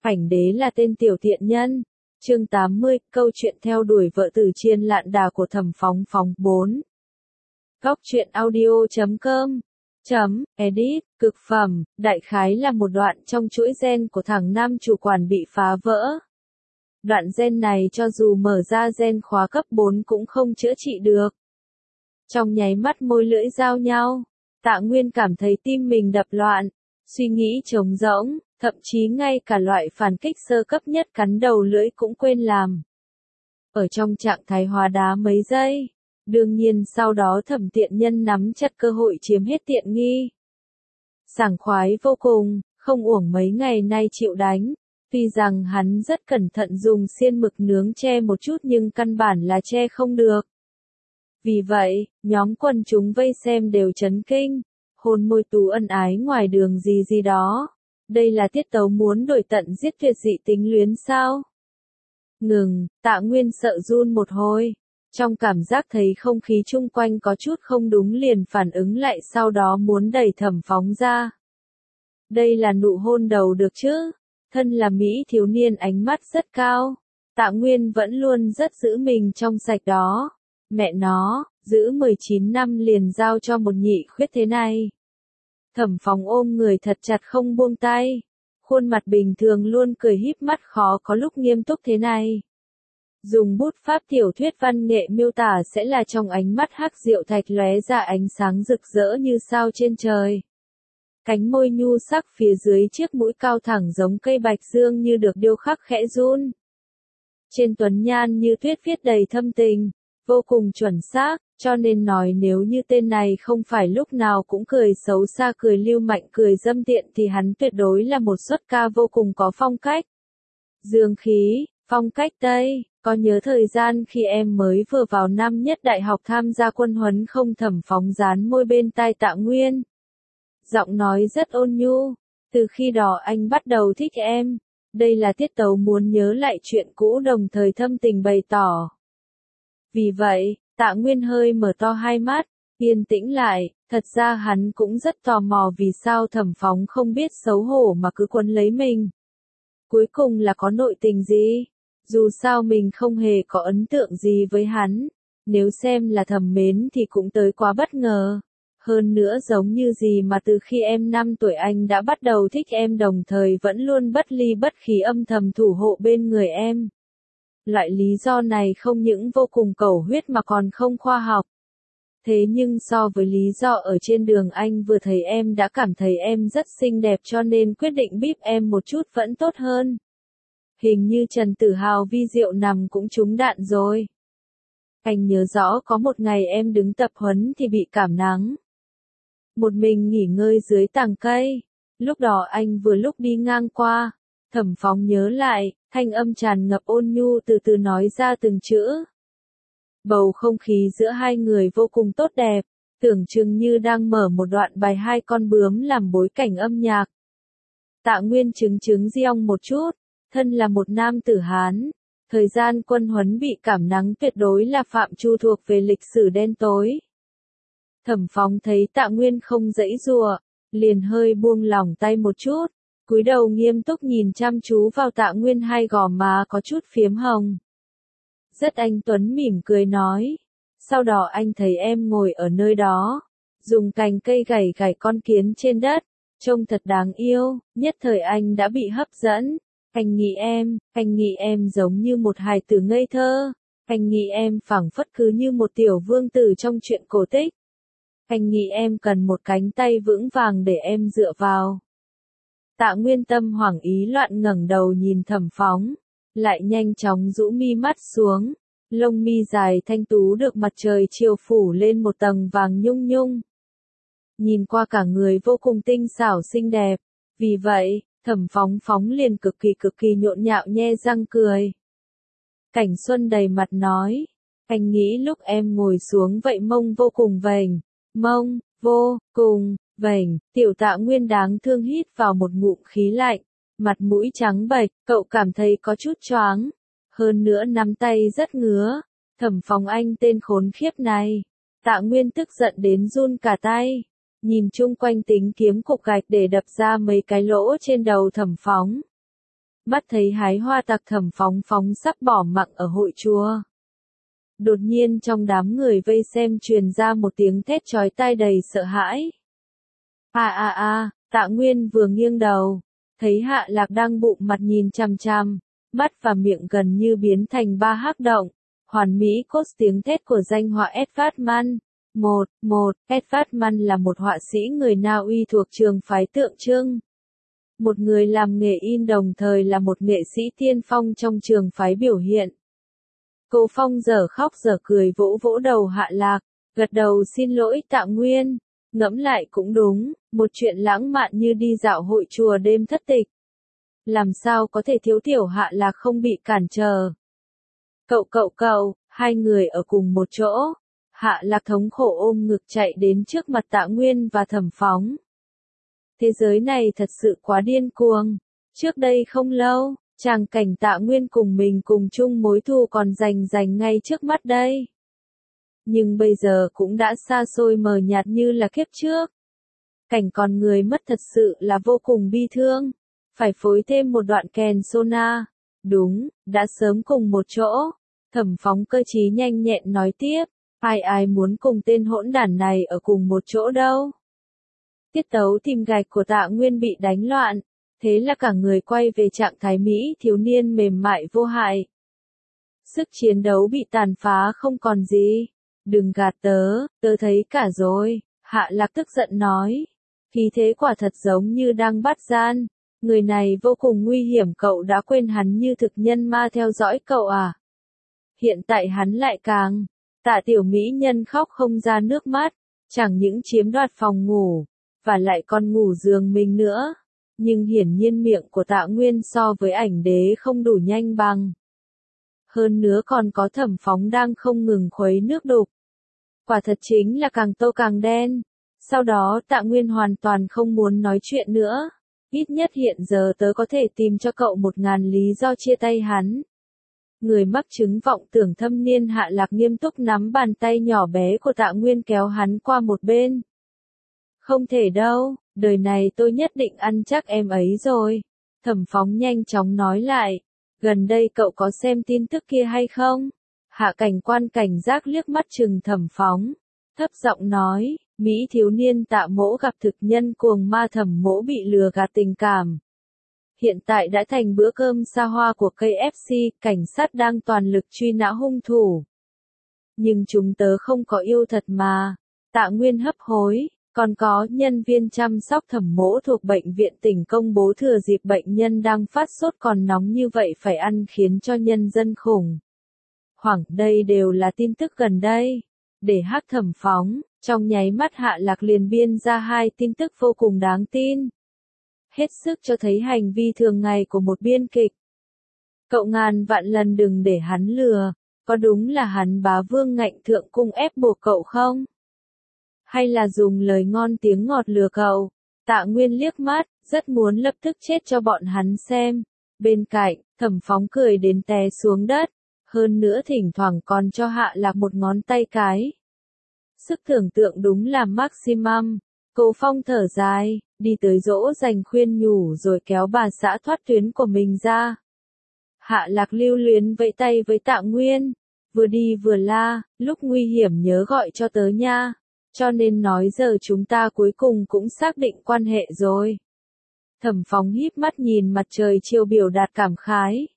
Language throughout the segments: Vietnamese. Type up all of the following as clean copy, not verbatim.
Ảnh đế là tên tiểu thiện nhân. Chương 80, câu chuyện theo đuổi vợ từ chiên lạn đà của Thẩm Phóng Phóng 4. Góc truyện audio.com edit, cực phẩm, đại khái là một đoạn trong chuỗi gen của thằng nam chủ quản bị phá vỡ. Đoạn gen này cho dù mở ra gen khóa cấp 4 cũng không chữa trị được. Trong nháy mắt môi lưỡi giao nhau, Tạ Nguyên cảm thấy tim mình đập loạn, suy nghĩ trống rỗng, thậm chí ngay cả loại phản kích sơ cấp nhất cắn đầu lưỡi cũng quên làm. Ở trong trạng thái hóa đá mấy giây, đương nhiên sau đó Thẩm tiện nhân nắm chặt cơ hội chiếm hết tiện nghi. Sảng khoái vô cùng, không uổng mấy ngày nay chịu đánh. Tuy rằng hắn rất cẩn thận dùng xiên mực nướng che một chút nhưng căn bản là che không được. Vì vậy, nhóm quần chúng vây xem đều chấn kinh, hôn môi tú ân ái ngoài đường gì gì đó. Đây là tiết tấu muốn đổi tận giết tuyệt dị tính luyến sao? Ngừng, Tạ Nguyên sợ run một hồi. Trong cảm giác thấy không khí chung quanh có chút không đúng liền phản ứng lại sau đó muốn đẩy Thẩm Phóng ra. Đây là nụ hôn đầu được chứ? Thân là Mỹ thiếu niên ánh mắt rất cao. Tạ Nguyên vẫn luôn rất giữ mình trong sạch đó. Mẹ nó, giữ 19 năm liền giao cho một nhị khuyết thế này. Thẩm Phóng ôm người thật chặt không buông tay. Khuôn mặt bình thường luôn cười híp mắt khó có lúc nghiêm túc thế này. Dùng bút pháp tiểu thuyết văn nghệ miêu tả sẽ là trong ánh mắt hắc diệu thạch lóe ra ánh sáng rực rỡ như sao trên trời. Cánh môi nhu sắc phía dưới chiếc mũi cao thẳng giống cây bạch dương như được điêu khắc khẽ run. Trên tuấn nhan như tuyết viết đầy thâm tình, vô cùng chuẩn xác, cho nên nói nếu như tên này không phải lúc nào cũng cười xấu xa cười lưu mạnh cười dâm tiện thì hắn tuyệt đối là một xuất ca vô cùng có phong cách. Dương khí, phong cách Tây, có nhớ thời gian khi em mới vừa vào năm nhất đại học tham gia quân huấn không? Thẩm Phóng dán môi bên tai Tạ Nguyên. Giọng nói rất ôn nhu, từ khi đó anh bắt đầu thích em. Đây là tiết tấu muốn nhớ lại chuyện cũ đồng thời thâm tình bày tỏ. Vì vậy, Tạ Nguyên hơi mở to hai mắt, yên tĩnh lại, thật ra hắn cũng rất tò mò vì sao Thẩm Phóng không biết xấu hổ mà cứ quấn lấy mình. Cuối cùng là có nội tình gì? Dù sao mình không hề có ấn tượng gì với hắn, nếu xem là thầm mến thì cũng tới quá bất ngờ. Hơn nữa giống như gì mà từ khi em 5 tuổi anh đã bắt đầu thích em đồng thời vẫn luôn bất ly bất khí âm thầm thủ hộ bên người em. Loại lý do này không những vô cùng cầu huyết mà còn không khoa học. Thế nhưng so với lý do ở trên đường anh vừa thấy em đã cảm thấy em rất xinh đẹp cho nên quyết định bíp em một chút vẫn tốt hơn. Hình như Trần Tử Hào vi diệu nằm cũng trúng đạn rồi. Anh nhớ rõ có một ngày em đứng tập huấn thì bị cảm nắng. Một mình nghỉ ngơi dưới tàng cây. Lúc đó anh vừa lúc đi ngang qua. Thẩm Phóng nhớ lại, thanh âm tràn ngập ôn nhu từ từ nói ra từng chữ. Bầu không khí giữa hai người vô cùng tốt đẹp, tưởng chừng như đang mở một đoạn bài hai con bướm làm bối cảnh âm nhạc. Tạ Nguyên chứng giong một chút, thân là một nam tử Hán, thời gian quân huấn bị cảm nắng tuyệt đối là phạm trù thuộc về lịch sử đen tối. Thẩm Phóng thấy Tạ Nguyên không giãy giụa, liền hơi buông lỏng tay một chút, cúi đầu nghiêm túc nhìn chăm chú vào Tạ Nguyên hai gò má có chút phiếm hồng. Rất anh tuấn mỉm cười nói, sau đó anh thấy em ngồi ở nơi đó, dùng cành cây gảy gảy con kiến trên đất, trông thật đáng yêu, nhất thời anh đã bị hấp dẫn. Anh nghĩ em giống như một hài tử ngây thơ, anh nghĩ em phảng phất cứ như một tiểu vương tử trong truyện cổ tích. Anh nghĩ em cần một cánh tay vững vàng để em dựa vào. Tạ Nguyên tâm hoảng ý loạn ngẩng đầu nhìn Thẩm Phóng, lại nhanh chóng rũ mi mắt xuống, lông mi dài thanh tú được mặt trời chiều phủ lên một tầng vàng nhung nhung. Nhìn qua cả người vô cùng tinh xảo xinh đẹp, vì vậy, Thẩm Phóng liền cực kỳ nhộn nhạo nhe răng cười. Cảnh Xuân đầy mặt nói, anh nghĩ lúc em ngồi xuống vậy mông vô cùng vềnh, mông, vô, cùng, vềnh, tiểu Tạ Nguyên đáng thương hít vào một ngụm khí lạnh, mặt mũi trắng bệch, cậu cảm thấy có chút choáng, hơn nữa nắm tay rất ngứa, Thẩm Phóng anh tên khốn khiếp này, Tạ Nguyên tức giận đến run cả tay. Nhìn chung quanh tính kiếm cục gạch để đập ra mấy cái lỗ trên đầu Thẩm Phóng. mắt thấy hái hoa tặc Thẩm Phóng Phóng sắp bỏ mặc ở hội chùa. Đột nhiên trong đám người vây xem truyền ra một tiếng thét chói tai đầy sợ hãi. Tạ Nguyên vừa nghiêng đầu, thấy Hạ Lạc đang bụng mặt nhìn chằm chằm, mắt và miệng gần như biến thành ba hắc động. Hoàn mỹ cốt tiếng thét của danh họa Edvard Munch. Edvard Munch là một họa sĩ người Na Uy thuộc trường phái tượng trưng. Một người làm nghề in đồng thời là một nghệ sĩ tiên phong trong trường phái biểu hiện. Cố Phong dở khóc dở cười vỗ vỗ đầu Hạ Lạc, gật đầu xin lỗi Tạ Nguyên. Ngẫm lại cũng đúng, một chuyện lãng mạn như đi dạo hội chùa đêm thất tịch. Làm sao có thể thiếu tiểu Hạ Lạc không bị cản trở. Cậu, hai người ở cùng một chỗ. Hạ Lạc thống khổ ôm ngực chạy đến trước mặt Tạ Nguyên và Thẩm Phóng. Thế giới này thật sự quá điên cuồng. Trước đây không lâu, tràng cảnh Tạ Nguyên cùng mình cùng chung mối thù còn rành ngay trước mắt đây. Nhưng bây giờ cũng đã xa xôi mờ nhạt như là kiếp trước. Cảnh con người mất thật sự là vô cùng bi thương. Phải phối thêm một đoạn kèn sona. Đúng, đã sớm cùng một chỗ. Thẩm Phóng cơ trí nhanh nhẹn nói tiếp. Ai muốn cùng tên hỗn đản này ở cùng một chỗ đâu. Tiết tấu tìm gạch của Tạ Nguyên bị đánh loạn. Thế là cả người quay về trạng thái Mỹ thiếu niên mềm mại vô hại. Sức chiến đấu bị tàn phá không còn gì. Đừng gạt tớ thấy cả rồi. Hạ Lạc tức giận nói. Khí thế quả thật giống như đang bắt gian. Người này vô cùng nguy hiểm, cậu đã quên hắn như thực nhân ma theo dõi cậu à? Hiện tại hắn lại càng. Tạ tiểu mỹ nhân khóc không ra nước mắt. Chẳng những chiếm đoạt phòng ngủ. Và lại còn ngủ giường mình nữa. Nhưng hiển nhiên miệng của Tạ Nguyên so với ảnh đế không đủ nhanh bằng. Hơn nữa còn có Thẩm Phóng đang không ngừng khuấy nước đục. Quả thật chính là càng tô càng đen. Sau đó Tạ Nguyên hoàn toàn không muốn nói chuyện nữa. Ít nhất hiện giờ tớ có thể tìm cho cậu 1000 lý do chia tay hắn. Người mắc chứng vọng tưởng thâm niên Hạ Lạc nghiêm túc nắm bàn tay nhỏ bé của Tạ Nguyên kéo hắn qua một bên. Không thể đâu, đời này tôi nhất định ăn chắc em ấy rồi. Thẩm Phóng nhanh chóng nói lại. Gần đây cậu có xem tin tức kia hay không? Hạ Cảnh Quan cảnh giác liếc mắt chừng Thẩm Phóng. Thấp giọng nói, Mỹ thiếu niên Tạ Mỗ gặp thực nhân cuồng ma Thẩm Mỗ bị lừa gạt tình cảm. Hiện tại đã thành bữa cơm xa hoa của KFC, cảnh sát đang toàn lực truy nã hung thủ. Nhưng chúng tớ không có yêu thật mà. Tạ Nguyên hấp hối. Còn có nhân viên chăm sóc Thẩm Mỗ thuộc bệnh viện tỉnh công bố thừa dịp bệnh nhân đang phát sốt còn nóng như vậy phải ăn khiến cho nhân dân khủng hoảng. Đây đều là tin tức gần đây. Để hắc Thẩm Phóng, trong nháy mắt Hạ Lạc liền biên ra 2 tin tức vô cùng đáng tin. Hết sức cho thấy hành vi thường ngày của một biên kịch. Cậu ngàn vạn lần đừng để hắn lừa, có đúng là hắn bá vương ngạnh thượng cung ép buộc cậu không? Hay là dùng lời ngon tiếng ngọt lừa cậu? Tạ Nguyên liếc mắt, rất muốn lập tức chết cho bọn hắn xem. Bên cạnh, Thẩm Phóng cười đến té xuống đất. Hơn nữa thỉnh thoảng còn cho Hạ Lạc một ngón tay cái. Sức tưởng tượng đúng là maximum. Cố Phong thở dài, đi tới dỗ dành khuyên nhủ rồi kéo bà xã thoát tuyến của mình ra. Hạ Lạc lưu luyến vẫy tay với Tạ Nguyên. Vừa đi vừa la, lúc nguy hiểm nhớ gọi cho tớ nha. Cho nên nói giờ chúng ta cuối cùng cũng xác định quan hệ rồi. Thẩm Phóng híp mắt nhìn mặt trời chiều biểu đạt cảm khái.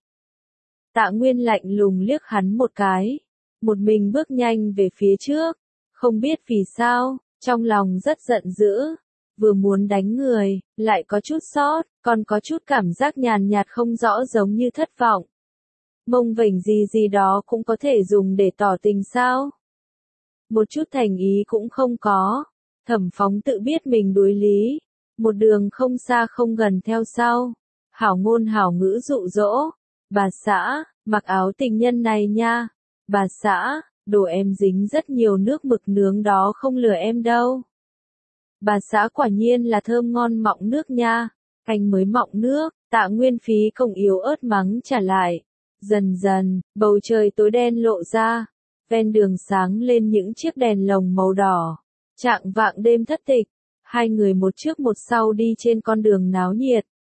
Tạ Nguyên lạnh lùng liếc hắn một cái. Một mình bước nhanh về phía trước. Không biết vì sao, trong lòng rất giận dữ. Vừa muốn đánh người, lại có chút sót, còn có chút cảm giác nhàn nhạt không rõ giống như thất vọng. Mông vểnh gì đó cũng có thể dùng để tỏ tình sao? Một chút thành ý cũng không có. Thẩm Phóng tự biết mình đối lý. Một đường không xa không gần theo sau. Hảo ngôn hảo ngữ dụ dỗ. Bà xã, mặc áo tình nhân này nha. Bà xã, đồ em dính rất nhiều nước mực nướng đó không lừa em đâu. Bà xã quả nhiên là thơm ngon mọng nước nha. Anh mới mọng nước. Tạ Nguyên phí công yếu ớt mắng trả lại. Dần dần, bầu trời tối đen lộ ra. Ven đường sáng lên những chiếc đèn lồng màu đỏ. Chạng vạng đêm thất tịch. Hai người một trước một sau đi trên con đường náo nhiệt.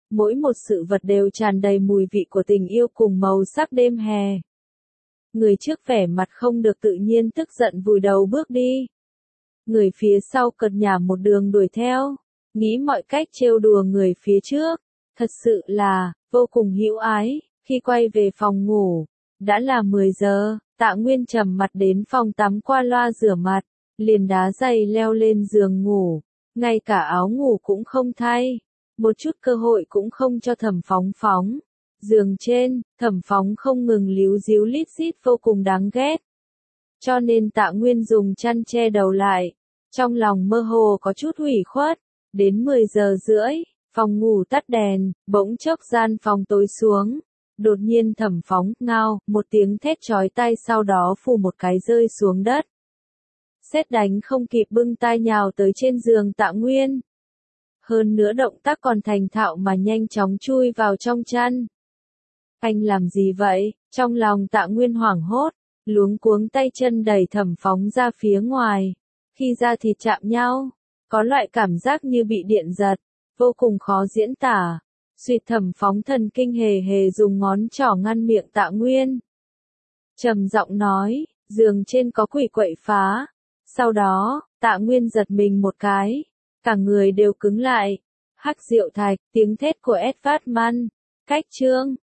mỗi một sự vật đều tràn đầy mùi vị của tình yêu cùng màu sắc đêm hè. Người trước vẻ mặt không được tự nhiên tức giận vùi đầu bước đi. Người phía sau cợt nhả một đường đuổi theo, nghĩ mọi cách trêu đùa người phía trước, thật sự là vô cùng hữu ái. Khi quay về phòng ngủ, đã là 10 giờ, Tạ Nguyên trầm mặt đến phòng tắm qua loa rửa mặt, liền đá giày leo lên giường ngủ, ngay cả áo ngủ cũng không thay, một chút cơ hội cũng không cho Thẩm Phóng Phóng. Giường trên, Thẩm Phóng không ngừng líu díu lít xít vô cùng đáng ghét. Cho nên Tạ Nguyên dùng chăn che đầu lại, trong lòng mơ hồ có chút ủy khuất. Đến 10 giờ rưỡi, phòng ngủ tắt đèn, bỗng chốc gian phòng tối xuống. Đột nhiên Thẩm Phóng ngao, một tiếng thét chói tai sau đó phù một cái rơi xuống đất. Sét đánh không kịp bưng tai nhào tới trên giường Tạ Nguyên. Hơn nữa động tác còn thành thạo mà nhanh chóng chui vào trong chăn. Anh làm gì vậy? Trong lòng Tạ Nguyên hoảng hốt, luống cuống tay chân đẩy Thẩm Phóng ra phía ngoài. Khi da thịt chạm nhau, có loại cảm giác như bị điện giật, vô cùng khó diễn tả. Suýt Thẩm Phóng thần kinh hề hề dùng ngón trỏ ngăn miệng Tạ Nguyên. Trầm giọng nói, giường trên có quỷ quậy phá. Sau đó, Tạ Nguyên giật mình một cái, cả người đều cứng lại. Hắc Diệu Thạch, tiếng thét của Edvard Mann. Cách chương